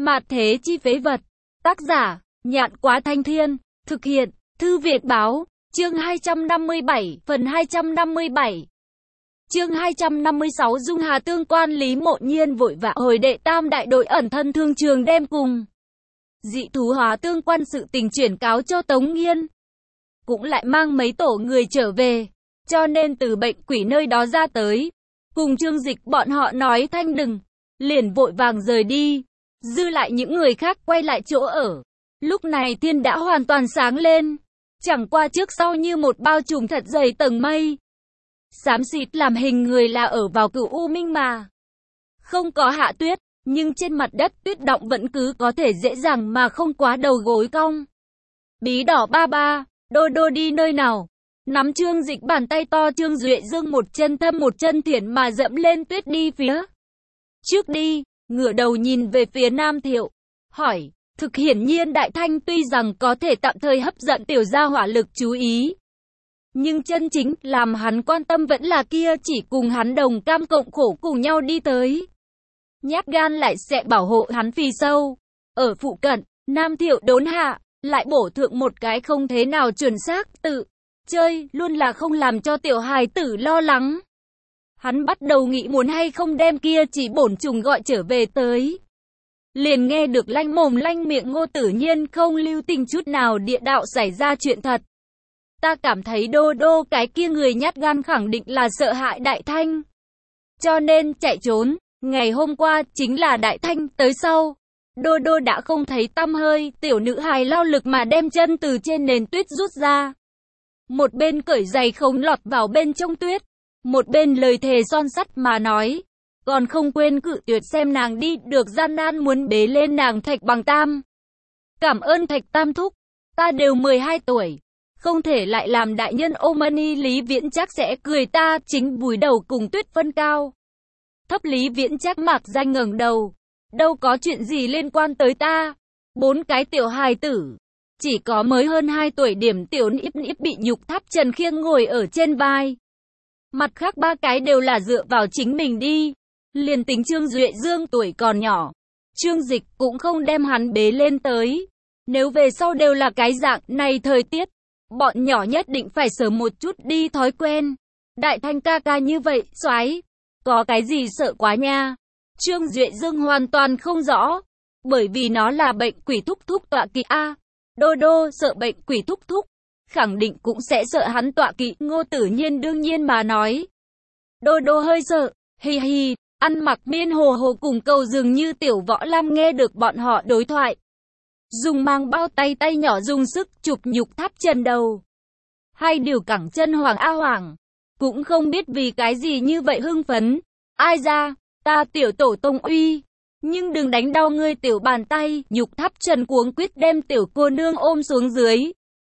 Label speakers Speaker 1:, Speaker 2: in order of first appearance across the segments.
Speaker 1: Mạt thế chi phế vật. Tác giả, Nhạn Quá Thanh Thiên. Thực hiện, Thư Việt Báo. Chương 257, phần 257. Chương 256 Dung Hà tương quan Lý Mộ Nhiên vội vã hồi đệ tam đại đội ẩn thân thương trường đem cùng dị thú hóa tương quan sự tình chuyển cáo cho Tống Nghiên. Cũng lại mang mấy tổ người trở về, cho nên từ bệnh quỷ nơi đó ra tới. Cùng Trương Dịch bọn họ nói thanh đừng, liền vội vàng rời đi. Dư lại những người khác quay lại chỗ ở. Lúc này thiên đã hoàn toàn sáng lên. Chẳng qua trước sau như một bao trùm thật dày tầng mây. Xám xịt làm hình người là ở vào Cửu U Minh mà. Không có hạ tuyết, nhưng trên mặt đất tuyết động vẫn cứ có thể dễ dàng mà không quá đầu gối cong. Bí đỏ ba ba, đô đô đi nơi nào? Nắm Trương Dịch bàn tay to, Trương Duệ Dương một chân thâm một chân thiển mà dẫm lên tuyết đi phía trước đi, ngửa đầu nhìn về phía Nam Thiệu, hỏi, thực hiển nhiên Đại Thanh tuy rằng có thể tạm thời hấp dẫn tiểu gia hỏa lực chú ý, nhưng chân chính làm hắn quan tâm vẫn là kia chỉ cùng hắn đồng cam cộng khổ cùng nhau đi tới. Nhát gan lại sẽ bảo hộ hắn phi sâu. Ở phụ cận, Nam Thiệu đốn hạ, lại bổ thượng một cái không thế nào chuẩn xác, tự chơi, luôn là không làm cho tiểu hài tử lo lắng. Hắn bắt đầu nghĩ muốn hay không đem kia chỉ bổn trùng gọi trở về tới. Liền nghe được lanh mồm lanh miệng Ngô Tử Nhiên không lưu tình chút nào địa đạo xảy ra chuyện thật. Ta cảm thấy đô đô cái kia người nhát gan khẳng định là sợ hại Đại Thanh, cho nên chạy trốn. Ngày hôm qua chính là Đại Thanh tới sau, đô đô đã không thấy tăm hơi, tiểu nữ hài lao lực mà đem chân từ trên nền tuyết rút ra. Một bên cởi giày không lọt vào bên trong tuyết, một bên lời thề son sắt mà nói, còn không quên cự tuyệt xem nàng đi được gian nan muốn bế lên nàng Thạch Bằng Tam. Cảm ơn Thạch Tam thúc, ta đều 12 tuổi, không thể lại làm đại nhân Omani. Lý Viễn chắc sẽ cười ta chính vùi đầu cùng tuyết phân cao thấp. Lý Viễn chắc mạc danh ngẩng đầu, đâu có chuyện gì liên quan tới ta. 4 cái tiểu hài tử, chỉ có mới hơn 2 tuổi điểm tiểu níp níp bị Nhục Tháp Trần khiêng ngồi ở trên vai. Mặt khác 3 cái đều là dựa vào chính mình đi. Liền tính Trương Duệ Dương tuổi còn nhỏ, Trương Dịch cũng không đem hắn bế lên tới. Nếu về sau đều là cái dạng này thời tiết, bọn nhỏ nhất định phải sớm một chút đi thói quen. Đại Thanh ca ca như vậy, soái, có cái gì sợ quá nha? Trương Duệ Dương hoàn toàn không rõ, bởi vì nó là bệnh quỷ thúc thúc tọa kỵ a. Đô đô sợ bệnh quỷ thúc thúc, khẳng định cũng sẽ sợ hắn tọa kỵ. Ngô Tử Nhiên đương nhiên mà nói. Đô đô hơi sợ, hi hi, ăn mặc miên hồ hồ cùng cầu dường như tiểu võ lam nghe được bọn họ đối thoại. Dùng mang bao tay tay nhỏ dùng sức chụp Nhục Tháp Trần đầu. Hai điều cẳng chân Hoàng A Hoàng, cũng không biết vì cái gì như vậy hưng phấn. Ai ra, ta tiểu tổ tông uy, nhưng đừng đánh đau ngươi tiểu bàn tay. Nhục Tháp Trần cuống quyết đem tiểu cô nương ôm xuống dưới,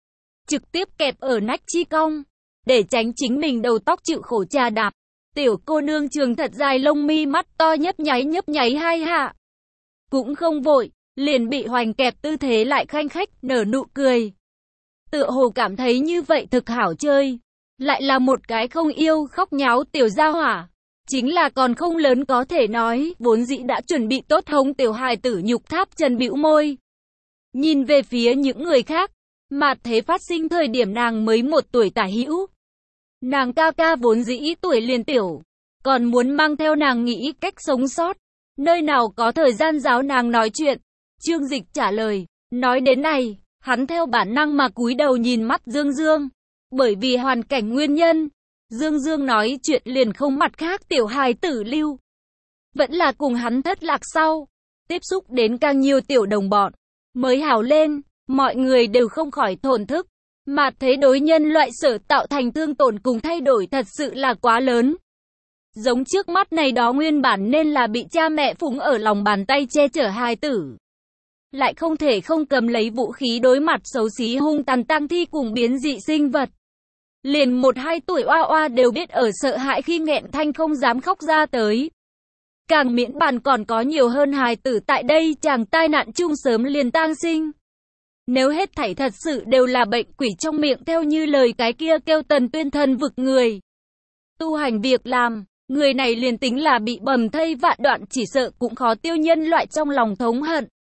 Speaker 1: trực tiếp kẹp ở nách chi cong, để tránh chính mình đầu tóc chịu khổ chà đạp. Tiểu cô nương trường thật dài lông mi mắt to nhấp nháy hai hạ, cũng không vội, liền bị hoành kẹp tư thế lại khanh khách nở nụ cười. Tựa hồ cảm thấy như vậy thực hảo chơi. Lại là một cái không yêu khóc nháo tiểu gia hỏa. Chính là còn không lớn có thể nói, vốn dĩ đã chuẩn bị tốt hống tiểu hài tử. Nhục Tháp Trần bĩu môi, nhìn về phía những người khác. Mạt thế phát sinh thời điểm nàng mới 1 tuổi tả hữu. Nàng ca ca vốn dĩ tuổi liền tiểu, còn muốn mang theo nàng nghĩ cách sống sót, nơi nào có thời gian giáo nàng nói chuyện. Trương Dịch trả lời, nói đến này, hắn theo bản năng mà cúi đầu nhìn mắt Dương Dương. Bởi vì hoàn cảnh nguyên nhân, Dương Dương nói chuyện liền không mặt khác tiểu hài tử lưu. Vẫn là cùng hắn thất lạc sau, tiếp xúc đến càng nhiều tiểu đồng bọn, mới hào lên, mọi người đều không khỏi thổn thức. Mà thế đối nhân loại sở tạo thành thương tổn cùng thay đổi thật sự là quá lớn. Giống trước mắt này đó nguyên bản nên là bị cha mẹ phụng ở lòng bàn tay che chở hài tử, lại không thể không cầm lấy vũ khí đối mặt xấu xí hung tàn tang thi cùng biến dị sinh vật. Liền 1-2 tuổi oa oa đều biết ở sợ hãi khi nghẹn thanh không dám khóc ra tới. Càng miễn bàn còn có nhiều hơn hài tử tại đây chàng tai nạn chung sớm liền tang sinh. Nếu hết thảy thật sự đều là bệnh quỷ trong miệng theo như lời cái kia kêu Tần Tuyên thần vực người tu hành việc làm, người này liền tính là bị bầm thây vạn đoạn chỉ sợ cũng khó tiêu nhân loại trong lòng thống hận.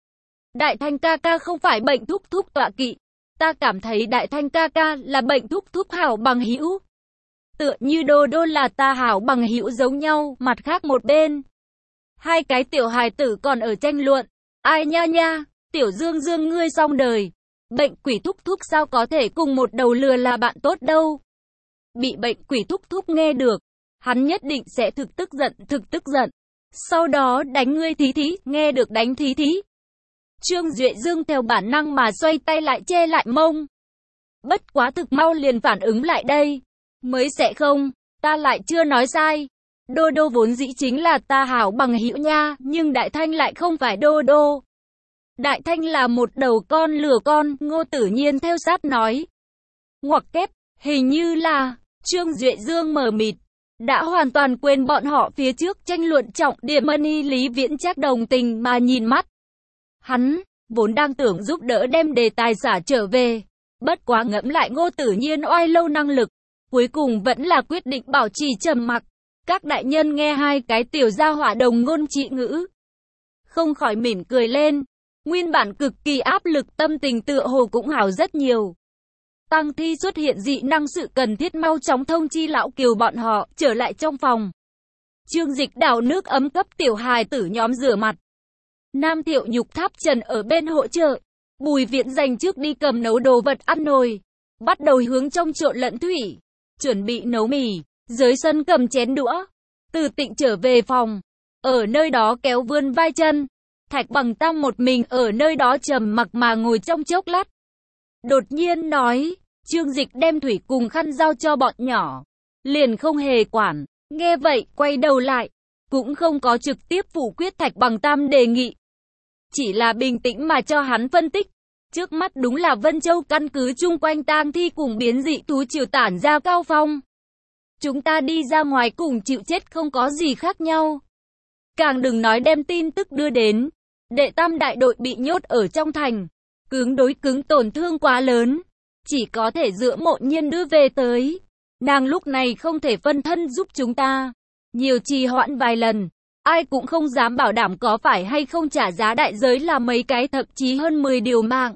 Speaker 1: Đại Thanh ca ca không phải bệnh thúc thúc tọa kỵ. Ta cảm thấy Đại Thanh ca ca là bệnh thúc thúc hảo bằng hữu. Tựa như Đô Đô là ta hảo bằng hữu giống nhau, mặt khác một bên. Hai cái tiểu hài tử còn ở tranh luận. Ai nha nha, tiểu Dương Dương ngươi xong đời. Bệnh quỷ thúc thúc sao có thể cùng một đầu lừa là bạn tốt đâu. Bị bệnh quỷ thúc thúc nghe được, hắn nhất định sẽ thực tức giận. Sau đó đánh ngươi thí thí, nghe được đánh thí thí. Trương Duệ Dương theo bản năng mà xoay tay lại che lại mông. Bất quá thực mau liền phản ứng lại đây. Mới sẽ không, ta lại chưa nói sai. Đô Đô vốn dĩ chính là ta hảo bằng hữu nha, nhưng Đại Thanh lại không phải Đô Đô. Đại Thanh là một đầu con lừa con, Ngô Tử Nhiên theo sát nói. Ngoặc kép, hình như là, Trương Duệ Dương mờ mịt, đã hoàn toàn quên bọn họ phía trước tranh luận trọng điểm. Lý Viễn Trác đồng tình mà nhìn mắt. Hắn, vốn đang tưởng giúp đỡ đem đề tài xả trở về. Bất quá ngẫm lại Ngô Tử Nhiên oai lâu năng lực, cuối cùng vẫn là quyết định bảo trì trầm mặc. Các đại nhân nghe hai cái tiểu gia hỏa đồng ngôn trị ngữ, không khỏi mỉm cười lên. Nguyên bản cực kỳ áp lực tâm tình tựa hồ cũng hảo rất nhiều. Tang thi xuất hiện dị năng, sự cần thiết mau chóng thông chi lão Kiều bọn họ trở lại trong phòng. Trương Dịch đảo nước ấm cấp tiểu hài tử nhóm rửa mặt. Nam Thiệu Nhục Tháp Trần ở bên hỗ trợ. Bùi Viện dành trước đi cầm nấu đồ vật ăn nồi, bắt đầu hướng trong trộn lẫn thủy, chuẩn bị nấu mì. Dưới sân cầm chén đũa. Từ Tịnh trở về phòng, ở nơi đó kéo vươn vai chân. Thạch Bằng Tam một mình ở nơi đó trầm mặc mà ngồi trong chốc lát. Đột nhiên nói, Trương Dịch đem thủy cùng khăn giao cho bọn nhỏ, liền không hề quản. Nghe vậy, quay đầu lại, cũng không có trực tiếp phủ quyết Thạch Bằng Tam đề nghị. Chỉ là bình tĩnh mà cho hắn phân tích. Trước mắt đúng là Vân Châu căn cứ chung quanh tang thi cùng biến dị thú triều tản ra cao phong. Chúng ta đi ra ngoài cùng chịu chết không có gì khác nhau. Càng đừng nói đem tin tức đưa đến. Đệ tam đại đội bị nhốt ở trong thành. Cứng đối cứng, tổn thương quá lớn. Chỉ có thể dựa Mộ Nhiên đưa về tới. Nàng lúc này không thể phân thân giúp chúng ta. Nhiều trì hoãn vài lần. Ai cũng không dám bảo đảm có phải hay không trả giá đại giới là mấy cái, thậm chí hơn 10 điều mạng.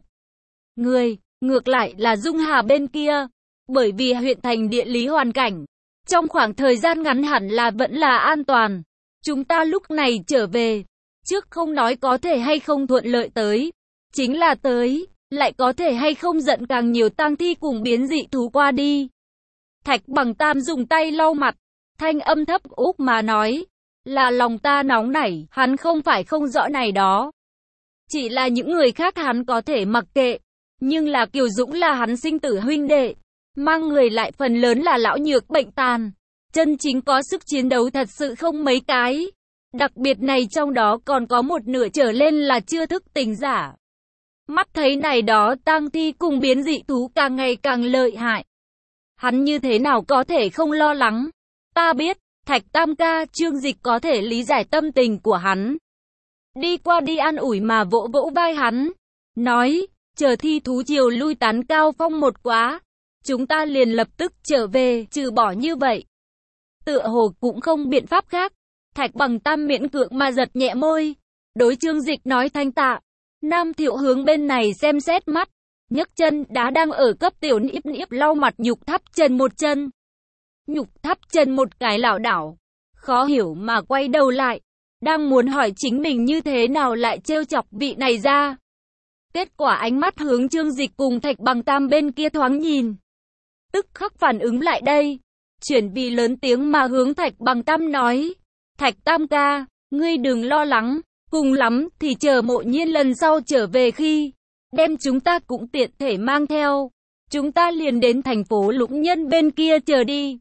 Speaker 1: Ngược lại là Dung Hà bên kia. Bởi vì huyện thành địa lý hoàn cảnh, trong khoảng thời gian ngắn hẳn là vẫn là an toàn. Chúng ta lúc này trở về, trước không nói có thể hay không thuận lợi tới, chính là tới, lại có thể hay không giận càng nhiều tang thi cùng biến dị thú qua đi. Thạch Bằng Tam dùng tay lau mặt, thanh âm thấp úp mà nói, là lòng ta nóng nảy, hắn không phải không rõ này đó. Chỉ là những người khác hắn có thể mặc kệ, nhưng là Kiều Dũng là hắn sinh tử huynh đệ, mang người lại phần lớn là lão nhược bệnh tàn, chân chính có sức chiến đấu thật sự không mấy cái. Đặc biệt này trong đó còn có một nửa trở lên là chưa thức tỉnh giả. Mắt thấy này đó tang thi cùng biến dị thú càng ngày càng lợi hại. Hắn như thế nào có thể không lo lắng. Ta biết, Thạch Tam ca, Trương Dịch có thể lý giải tâm tình của hắn. Đi qua đi an ủi mà vỗ vỗ vai hắn. Nói, chờ thi thú triều lui tán cao phong một quá, chúng ta liền lập tức trở về, trừ bỏ như vậy. Tựa hồ cũng không biện pháp khác. Thạch Bằng Tam miễn cưỡng mà giật nhẹ môi. Đối Trương Dịch nói thanh tạ. Nam Thiệu hướng bên này xem xét mắt. Nhấc chân đá đang ở cấp tiểu Niếp Niếp lau mặt Nhục Tháp Trần một chân. Nhục Tháp Trần một cái lảo đảo. Khó hiểu mà quay đầu lại. Đang muốn hỏi chính mình như thế nào lại trêu chọc vị này ra. Kết quả ánh mắt hướng Trương Dịch cùng Thạch Bằng Tam bên kia thoáng nhìn. Tức khắc phản ứng lại đây. Chuyển vì lớn tiếng mà hướng Thạch Bằng Tam nói. Thạch Tam ca, ngươi đừng lo lắng, cùng lắm thì chờ Mộ Nhiên lần sau trở về khi đem chúng ta cũng tiện thể mang theo. Chúng ta liền đến thành phố Lũng Nhân bên kia chờ đi.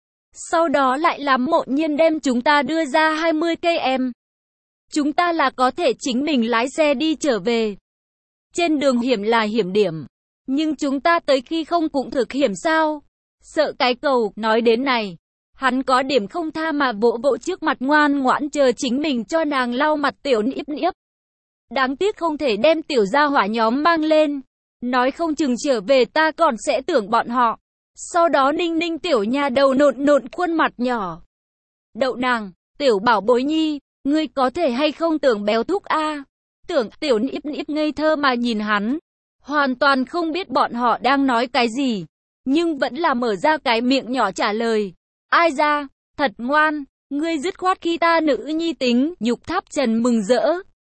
Speaker 1: Sau đó lại làm Mộ Nhiên đem chúng ta đưa ra 20 cây em. Chúng ta là có thể chính mình lái xe đi trở về. Trên đường hiểm là hiểm điểm, nhưng chúng ta tới khi không cũng thực hiểm sao? Sợ cái cầu, nói đến này. Hắn có điểm không tha mà vỗ vỗ trước mặt ngoan ngoãn chờ chính mình cho nàng lau mặt tiểu Niếp Niếp. Đáng tiếc không thể đem tiểu gia hỏa nhóm mang lên. Nói không chừng trở về ta còn sẽ tưởng bọn họ. Sau đó ninh ninh tiểu nhà đầu nộn nộn khuôn mặt nhỏ. Đậu nàng, tiểu bảo bối nhi, ngươi có thể hay không tưởng béo thúc a? Tưởng Tiểu Niếp Niếp ngây thơ mà nhìn hắn, hoàn toàn không biết bọn họ đang nói cái gì, nhưng vẫn là mở ra cái miệng nhỏ trả lời. Ai ra, thật ngoan, ngươi dứt khoát khi ta nữ nhi tính, Nhục Tháp Trần mừng rỡ.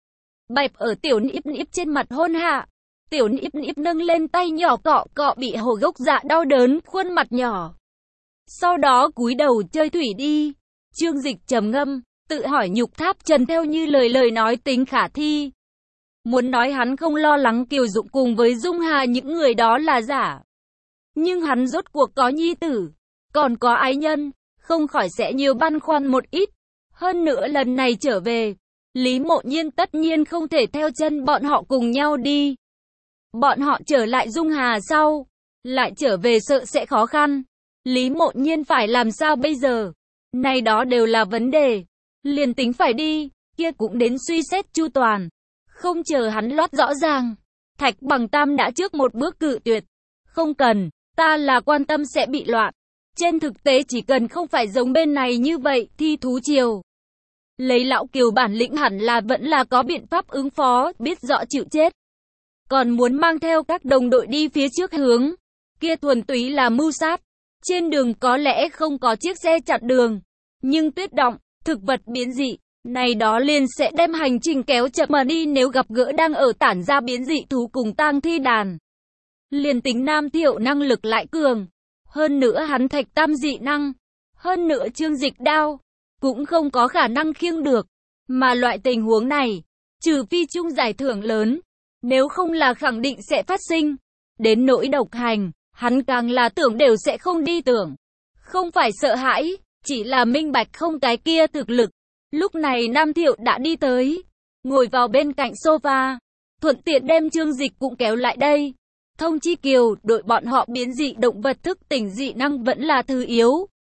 Speaker 1: Bẹp ở Tiểu Niếp Niếp trên mặt hôn hạ. Tiểu Niếp Niếp nâng lên tay nhỏ cọ cọ bị hồ gốc dạ đau đớn, khuôn mặt nhỏ. Sau đó cúi đầu chơi thủy đi. Chương Dịch trầm ngâm, tự hỏi Nhục Tháp Trần theo như lời nói tính khả thi. Muốn nói hắn không lo lắng Kiều Dụng cùng với Dung Hà những người đó là giả. Nhưng hắn rốt cuộc có nhi tử, còn có ái nhân, không khỏi sẽ nhiều băn khoăn một ít. Hơn nữa lần này trở về, Lý Mộ Nhiên tất nhiên không thể theo chân bọn họ cùng nhau đi. Bọn họ trở lại Dung Hà sau, lại trở về sợ sẽ khó khăn. Lý Mộ Nhiên phải làm sao bây giờ? Này đó đều là vấn đề. Liền tính phải đi, kia cũng đến suy xét chu toàn. Không chờ hắn loát rõ ràng, Thạch Bằng Tam đã trước một bước cự tuyệt. Không cần, ta là quan tâm sẽ bị loạn. Trên thực tế chỉ cần không phải giống bên này như vậy thì thú triều. Lấy lão Kiều bản lĩnh hẳn là vẫn là có biện pháp ứng phó, biết rõ chịu chết. Còn muốn mang theo các đồng đội đi phía trước hướng, kia thuần túy là mưu sát. Trên đường có lẽ không có chiếc xe chặn đường, nhưng tuyết động, thực vật biến dị, này đó liền sẽ đem hành trình kéo chậm mà đi nếu gặp gỡ đang ở tản ra biến dị thú cùng tang thi đàn. Liền tính Nam Thiệu năng lực lại cường, hơn nữa hắn Thạch Tam dị năng, hơn nữa Chương Dịch đao, cũng không có khả năng khiêng được. Mà loại tình huống này, trừ phi chung giải thưởng lớn, nếu không là khẳng định sẽ phát sinh. Đến nỗi độc hành, hắn càng là tưởng đều sẽ không đi tưởng. Không phải sợ hãi, chỉ là minh bạch không cái kia thực lực. Lúc này Nam Thiệu đã đi tới, ngồi vào bên cạnh sofa, thuận tiện đem Chương Dịch cũng kéo lại đây. Thông chi Kiều, đội bọn họ biến dị động vật thức tỉnh dị năng vẫn là thứ yếu.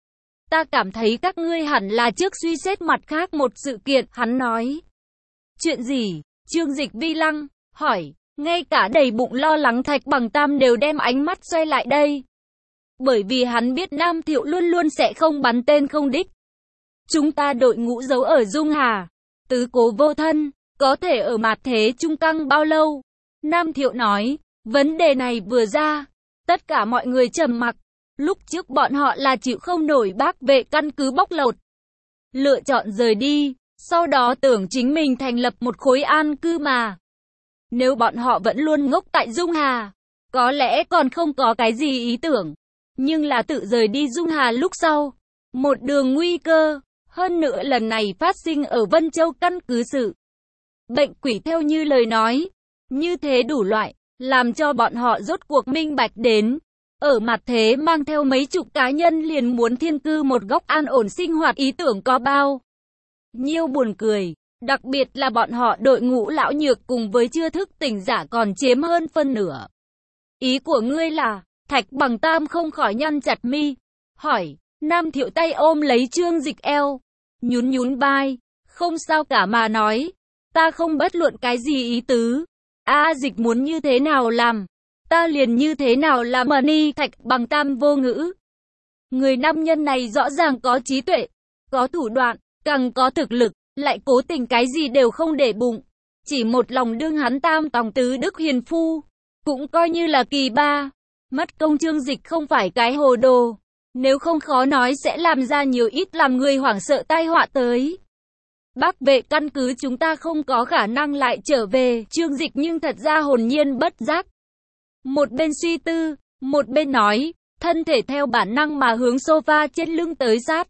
Speaker 1: Ta cảm thấy các ngươi hẳn là trước suy xét mặt khác một sự kiện, hắn nói. Chuyện gì? Chương Dịch vi lăng, hỏi, ngay cả đầy bụng lo lắng Thạch Bằng Tam đều đem ánh mắt xoay lại đây. Bởi vì hắn biết Nam Thiệu luôn luôn sẽ không bắn tên không đích. Chúng ta đội ngũ giấu ở Dung Hà, tứ cố vô thân, có thể ở mạt thế trung căng bao lâu? Nam Thiệu nói, vấn đề này vừa ra, tất cả mọi người trầm mặc. Lúc trước bọn họ là chịu không nổi Bác Vệ căn cứ bóc lột, lựa chọn rời đi, sau đó tưởng chính mình thành lập một khối an cư mà. Nếu bọn họ vẫn luôn ngốc tại Dung Hà, có lẽ còn không có cái gì ý tưởng. Nhưng là tự rời đi Dung Hà lúc sau, một đường nguy cơ, hơn nữa lần này phát sinh ở Vân Châu căn cứ sự. Bệnh quỷ theo như lời nói, như thế đủ loại, làm cho bọn họ rốt cuộc minh bạch đến. Ở mặt thế mang theo mấy chục cá nhân liền muốn thiên cư một góc an ổn sinh hoạt ý tưởng có bao nhiêu buồn cười. Đặc biệt là bọn họ đội ngũ lão nhược cùng với chưa thức tỉnh giả còn chiếm hơn phân nửa. Ý của ngươi là, Thạch Bằng Tam không khỏi nhăn chặt mi, hỏi, Nam Thiệu tay ôm lấy Chương Dịch eo, nhún vai, không sao cả mà nói, ta không bất luận cái gì ý tứ, Dịch muốn như thế nào làm, ta liền như thế nào làm mà ni. Thạch Bằng Tam vô ngữ. Người nam nhân này rõ ràng có trí tuệ, có thủ đoạn, càng có thực lực, lại cố tình cái gì đều không để bụng, chỉ một lòng đương hắn tam tòng tứ đức hiền phu, cũng coi như là kỳ ba. Mất công Chương Dịch không phải cái hồ đồ, nếu không khó nói sẽ làm ra nhiều ít làm người hoảng sợ tai họa tới. Bác Vệ căn cứ chúng ta không có khả năng lại trở về. Chương Dịch nhưng thật ra hồn nhiên bất giác. Một bên suy tư, một bên nói, thân thể theo bản năng mà hướng sofa trên lưng tới sát.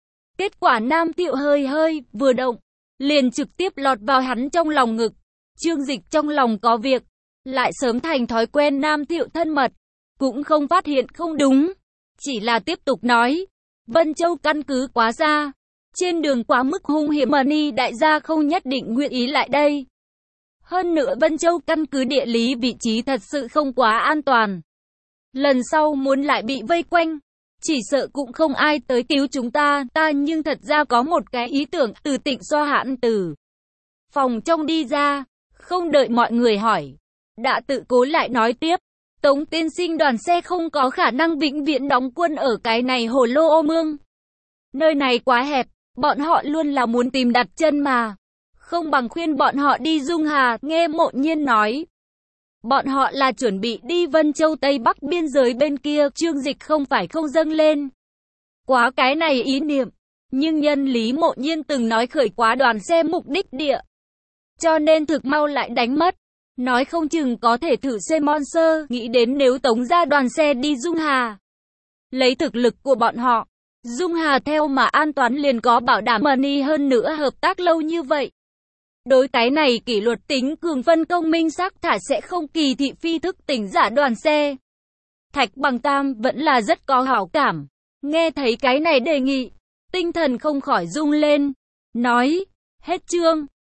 Speaker 1: Kết quả Nam Thiệu hơi vừa động, liền trực tiếp lọt vào hắn trong lòng ngực. Chương Dịch trong lòng có việc, lại sớm thành thói quen Nam Thiệu thân mật, cũng không phát hiện không đúng, chỉ là tiếp tục nói, Vân Châu căn cứ quá xa, trên đường quá mức hung hiểm mà ni đại gia không nhất định nguyện ý lại đây. Hơn nữa Vân Châu căn cứ địa lý vị trí thật sự không quá an toàn. Lần sau muốn lại bị vây quanh, chỉ sợ cũng không ai tới cứu chúng ta. Ta nhưng thật ra có một cái ý tưởng. Từ Tịnh xoa hãn từ phòng trong đi ra, không đợi mọi người hỏi, đã tự cố lại nói tiếp. Tống tiên sinh đoàn xe không có khả năng vĩnh viễn đóng quân ở cái này Hồ Lô Ô Mương. Nơi này quá hẹp, bọn họ luôn là muốn tìm đặt chân mà. không bằng khuyên bọn họ đi Dung Hà, nghe Mộ Nhiên nói. Bọn họ là chuẩn bị đi Vân Châu Tây Bắc biên giới bên kia, Trương Dịch không phải không dâng lên quá cái này ý niệm. Nhưng nhân lý Mộ Nhiên từng nói khởi quá đoàn xe mục đích địa, cho nên thực mau lại đánh mất. Nói không chừng có thể thử xe Monster, nghĩ đến nếu tống ra đoàn xe đi Dung Hà. Lấy thực lực của bọn họ, Dung Hà theo mà an toàn liền có bảo đảm money, hơn nữa hợp tác lâu như vậy. Đối cái này kỷ luật tính cường phân công minh xác thả sẽ không kỳ thị phi thức tỉnh giả đoàn xe. Thạch Bằng Tam vẫn là rất có hảo cảm. Nghe thấy cái này đề nghị, tinh thần không khỏi rung lên. Nói, hết chương.